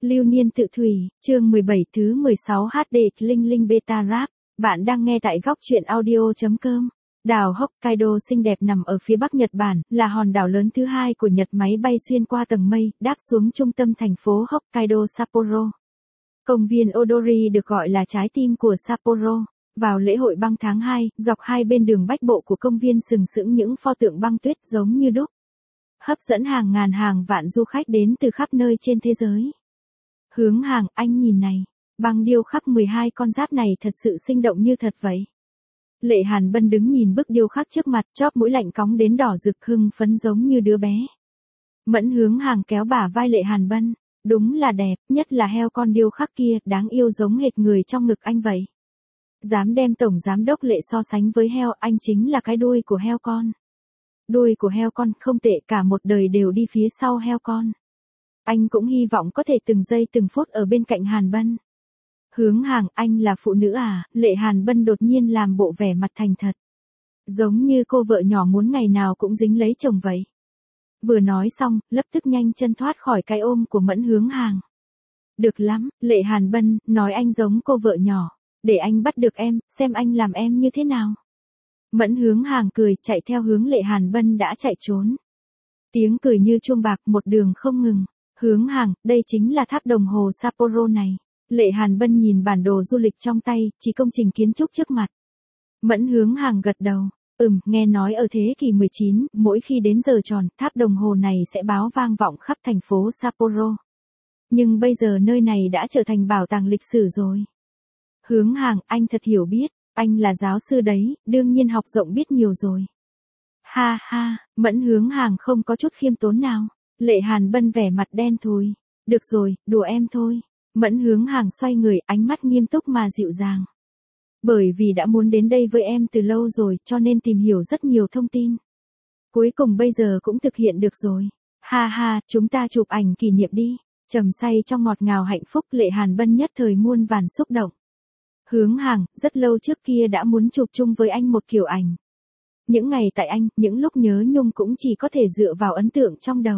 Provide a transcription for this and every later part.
Lưu niên tự thủy, chương 17 thứ 16 HD Linh Linh Beta Rap. Bạn đang nghe tại góc truyện audio.com. Đảo Hokkaido xinh đẹp nằm ở phía bắc Nhật Bản, là hòn đảo lớn thứ hai của Nhật. Máy bay xuyên qua tầng mây, đáp xuống trung tâm thành phố Hokkaido Sapporo. Công viên Odori được gọi là trái tim của Sapporo. Vào lễ hội băng tháng 2, dọc hai bên đường bách bộ của công viên sừng sững những pho tượng băng tuyết giống như đúc, hấp dẫn hàng ngàn hàng vạn du khách đến từ khắp nơi trên thế giới. Hướng Hàng, anh nhìn này, băng điêu khắc 12 con giáp này thật sự sinh động như thật vậy. Lệ Hàn Bân đứng nhìn bức điêu khắc trước mặt, chóp mũi lạnh cóng đến đỏ rực, hưng phấn giống như đứa bé. Mẫn Hướng Hàng kéo bả vai Lệ Hàn Bân, đúng là đẹp, nhất là heo con điêu khắc kia, đáng yêu giống hệt người trong ngực anh vậy. Dám đem tổng giám đốc Lệ so sánh với heo, anh chính là cái đuôi của heo con. Đuôi của heo con không tệ, cả một đời đều đi phía sau heo con. Anh cũng hy vọng có thể từng giây từng phút ở bên cạnh Hàn Bân. Hướng Hàng, anh là phụ nữ à? Lệ Hàn Bân đột nhiên làm bộ vẻ mặt thành thật. Giống như cô vợ nhỏ muốn ngày nào cũng dính lấy chồng vậy. Vừa nói xong, lập tức nhanh chân thoát khỏi cái ôm của Mẫn Hướng Hàng. Được lắm, Lệ Hàn Bân, nói anh giống cô vợ nhỏ. Để anh bắt được em, xem anh làm em như thế nào. Mẫn Hướng Hàng cười, chạy theo hướng Lệ Hàn Bân đã chạy trốn. Tiếng cười như chuông bạc, một đường không ngừng. Hướng Hàng, đây chính là tháp đồng hồ Sapporo này. Lệ Hàn Bân nhìn bản đồ du lịch trong tay, chỉ công trình kiến trúc trước mặt. Mẫn Hướng Hàng gật đầu. Nghe nói ở thế kỷ 19, mỗi khi đến giờ tròn, tháp đồng hồ này sẽ báo vang vọng khắp thành phố Sapporo. Nhưng bây giờ nơi này đã trở thành bảo tàng lịch sử rồi. Hướng Hàng, anh thật hiểu biết, anh là giáo sư đấy, đương nhiên học rộng biết nhiều rồi. Ha ha, Mẫn Hướng Hàng không có chút khiêm tốn nào. Lệ Hàn Bân vẻ mặt đen thui. Được rồi, đùa em thôi. Mẫn Hướng Hàng xoay người, ánh mắt nghiêm túc mà dịu dàng. Bởi vì đã muốn đến đây với em từ lâu rồi, cho nên tìm hiểu rất nhiều thông tin. Cuối cùng bây giờ cũng thực hiện được rồi. Ha ha, chúng ta chụp ảnh kỷ niệm đi. Trầm say trong ngọt ngào hạnh phúc, Lệ Hàn Bân nhất thời muôn vàn xúc động. Hướng Hàng, rất lâu trước kia đã muốn chụp chung với anh một kiểu ảnh. Những ngày tại anh, những lúc nhớ nhung cũng chỉ có thể dựa vào ấn tượng trong đầu.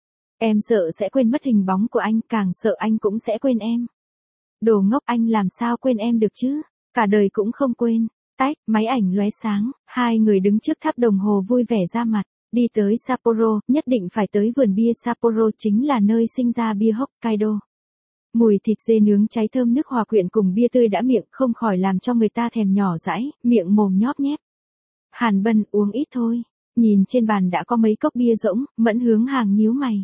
Em sợ sẽ quên mất hình bóng của anh, càng sợ anh cũng sẽ quên em. Đồ ngốc, anh làm sao quên em được chứ? Cả đời cũng không quên. Tách, máy ảnh lóe sáng, hai người đứng trước tháp đồng hồ vui vẻ ra mặt. Đi tới Sapporo, nhất định phải tới vườn bia Sapporo, chính là nơi sinh ra bia Hokkaido. Mùi thịt dê nướng cháy thơm nước hòa quyện cùng bia tươi đã miệng, không khỏi làm cho người ta thèm nhỏ dãi, miệng mồm nhóp nhép. Hàn Bân, uống ít thôi. Nhìn trên bàn đã có mấy cốc bia rỗng, Mẫn Hướng Hàng nhíu mày.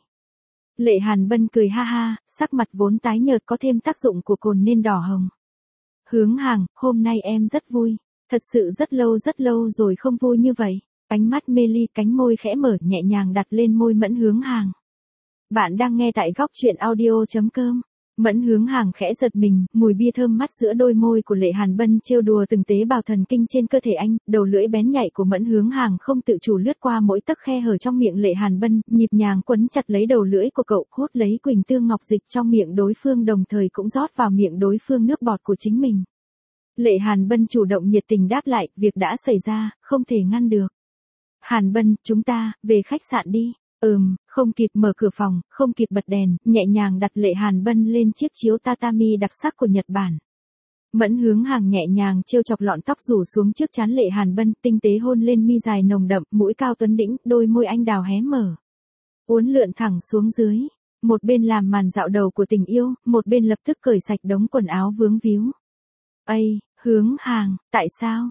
Lệ Hàn Bân cười ha ha, sắc mặt vốn tái nhợt có thêm tác dụng của cồn nên đỏ hồng. Hướng Hàng, hôm nay em rất vui. Thật sự rất lâu rồi không vui như vậy. Ánh mắt mê ly, cánh môi khẽ mở, nhẹ nhàng đặt lên môi Mẫn Hướng Hàng. Bạn đang nghe tại góc truyện audio.com. Mẫn Hướng Hàng khẽ giật mình, mùi bia thơm mắt giữa đôi môi của Lệ Hàn Bân trêu đùa từng tế bào thần kinh trên cơ thể anh, đầu lưỡi bén nhạy của Mẫn Hướng Hàng không tự chủ lướt qua mỗi tấc khe hở trong miệng Lệ Hàn Bân, nhịp nhàng quấn chặt lấy đầu lưỡi của cậu, hút lấy quỳnh tương ngọc dịch trong miệng đối phương, đồng thời cũng rót vào miệng đối phương nước bọt của chính mình. Lệ Hàn Bân chủ động nhiệt tình đáp lại, việc đã xảy ra, không thể ngăn được. Hàn Bân, chúng ta, về khách sạn đi. Không kịp mở cửa phòng, không kịp bật đèn, nhẹ nhàng đặt Lệ Hàn Bân lên chiếc chiếu tatami đặc sắc của Nhật Bản. Mẫn Hướng Hàng nhẹ nhàng trêu chọc lọn tóc rủ xuống trước trán Lệ Hàn Bân, tinh tế hôn lên mi dài nồng đậm, mũi cao tuấn đĩnh, đôi môi anh đào hé mở, uốn lượn thẳng xuống dưới. Một bên làm màn dạo đầu của tình yêu, một bên lập tức cởi sạch đống quần áo vướng víu. Ây, Hướng Hàng, tại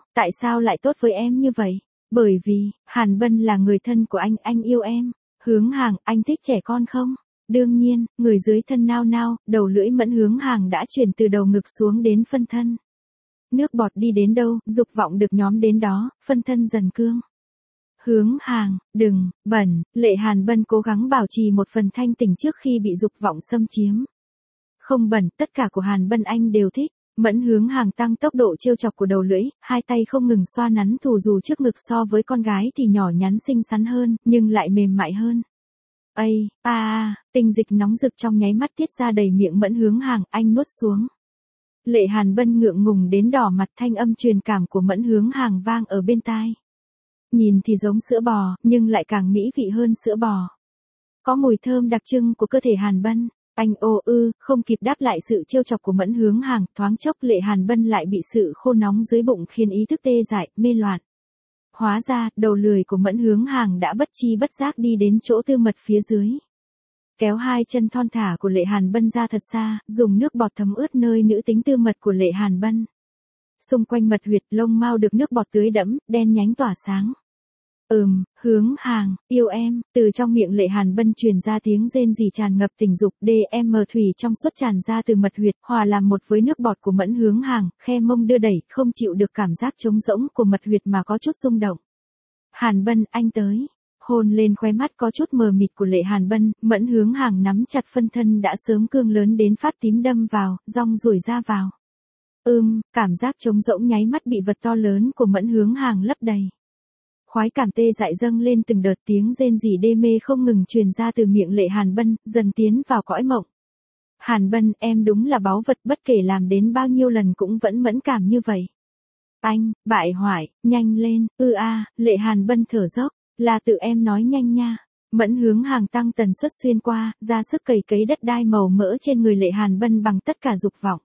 sao lại tốt với em như vậy? Bởi vì, Hàn Bân là người thân của anh yêu em. Hướng Hàng, anh thích trẻ con không? Đương nhiên, người dưới thân nao nao, đầu lưỡi Mẫn Hướng Hàng đã chuyển từ đầu ngực xuống đến phân thân. Nước bọt đi đến đâu, dục vọng được nhóm đến đó, phân thân dần cương. Hướng Hàng, đừng, bẩn, Lệ Hàn Bân cố gắng bảo trì một phần thanh tỉnh trước khi bị dục vọng xâm chiếm. Không bẩn, tất cả của Hàn Bân anh đều thích. Mẫn Hướng Hàng tăng tốc độ trêu chọc của đầu lưỡi, hai tay không ngừng xoa nắn thù dù trước ngực so với con gái thì nhỏ nhắn xinh xắn hơn, nhưng lại mềm mại hơn. Tinh dịch nóng rực trong nháy mắt tiết ra đầy miệng Mẫn Hướng Hàng, anh nuốt xuống. Lệ Hàn Bân ngượng ngùng đến đỏ mặt, thanh âm truyền cảm của Mẫn Hướng Hàng vang ở bên tai. Nhìn thì giống sữa bò, nhưng lại càng mỹ vị hơn sữa bò. Có mùi thơm đặc trưng của cơ thể Hàn Bân. Anh ô ư, không kịp đáp lại sự trêu chọc của Mẫn Hướng Hàng, thoáng chốc Lệ Hàn Bân lại bị sự khô nóng dưới bụng khiến ý thức tê dại, mê loạn. Hóa ra, đầu lười của Mẫn Hướng Hàng đã bất chi bất giác đi đến chỗ tư mật phía dưới. Kéo hai chân thon thả của Lệ Hàn Bân ra thật xa, dùng nước bọt thấm ướt nơi nữ tính tư mật của Lệ Hàn Bân. Xung quanh mật huyệt lông mao được nước bọt tưới đẫm, đen nhánh tỏa sáng. Hướng Hàng, yêu em, từ trong miệng Lệ Hàn Bân truyền ra tiếng rên rỉ tràn ngập tình dục, DM thủy trong suốt tràn ra từ mật huyệt, hòa làm một với nước bọt của Mẫn Hướng Hàng, khe mông đưa đẩy, không chịu được cảm giác trống rỗng của mật huyệt mà có chút rung động. Hàn Bân, anh tới. Hôn lên khóe mắt có chút mờ mịt của Lệ Hàn Bân, Mẫn Hướng Hàng nắm chặt phân thân đã sớm cương lớn đến phát tím đâm vào, rong ruổi ra vào. Cảm giác trống rỗng nháy mắt bị vật to lớn của Mẫn Hướng Hàng lấp đầy. Khoái cảm tê dại dâng lên từng đợt, tiếng rên rỉ đê mê không ngừng truyền ra từ miệng Lệ Hàn Bân, dần tiến vào cõi mộng. Hàn Bân, em đúng là báu vật, bất kể làm đến bao nhiêu lần cũng vẫn mẫn cảm như vậy. Anh, bại hoại, nhanh lên, Lệ Hàn Bân thở dốc, là tự em nói nhanh nha. Mẫn Hướng Hàng tăng tần suất xuyên qua, ra sức cày cấy đất đai màu mỡ trên người Lệ Hàn Bân bằng tất cả dục vọng.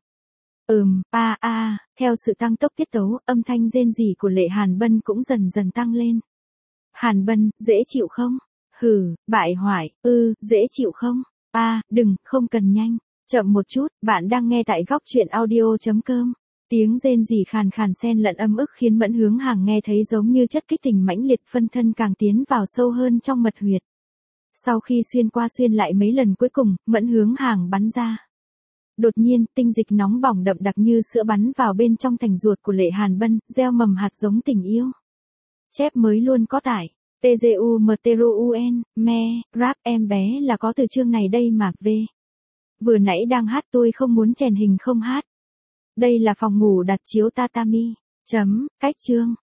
Theo sự tăng tốc tiết tấu, âm thanh rên rỉ của Lệ Hàn Bân cũng dần dần tăng lên. Hàn Bân, dễ chịu không? Bại hoại, dễ chịu không? Đừng, không cần nhanh, chậm một chút, bạn đang nghe tại góc truyện audio.com. Tiếng rên rỉ khàn khàn xen lẫn âm ức khiến Mẫn Hướng Hàng nghe thấy giống như chất kích tình mãnh liệt, phân thân càng tiến vào sâu hơn trong mật huyệt. Sau khi xuyên qua xuyên lại mấy lần cuối cùng, Mẫn Hướng Hàng bắn ra. Đột nhiên, tinh dịch nóng bỏng đậm đặc như sữa bắn vào bên trong thành ruột của Lệ Hàn Bân, gieo mầm hạt giống tình yêu. Chép mới luôn có tải. TGUMTRUN, rap em bé là có từ chương này đây mà Vừa nãy đang hát tôi không muốn chèn hình không hát. Đây là phòng ngủ đặt chiếu tatami. Cách chương.